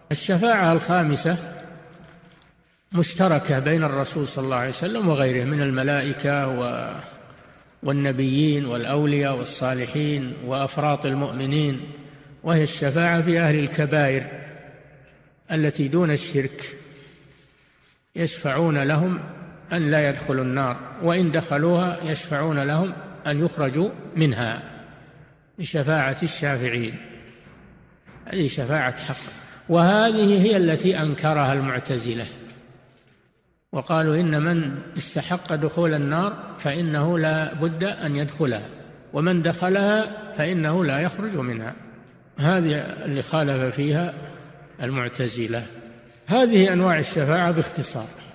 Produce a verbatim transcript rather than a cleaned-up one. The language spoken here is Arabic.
الشفاعة الخامسة مشتركة بين الرسول صلى الله عليه وسلم وغيره من الملائكة والنبيين والأولياء والصالحين وأفراط المؤمنين، وهي الشفاعة في أهل الكبائر التي دون الشرك، يشفعون لهم أن لا يدخلوا النار، وإن دخلوها يشفعون لهم أن يخرجوا منها بشفاعة الشافعين. هذه شفاعة حق، وهذه هي التي أنكرها المعتزلة وقالوا إن من استحق دخول النار فإنه لا بد أن يدخلها، ومن دخلها فإنه لا يخرج منها. هذه اللي خالف فيها المعتزلة. هذه أنواع الشفاعة باختصار.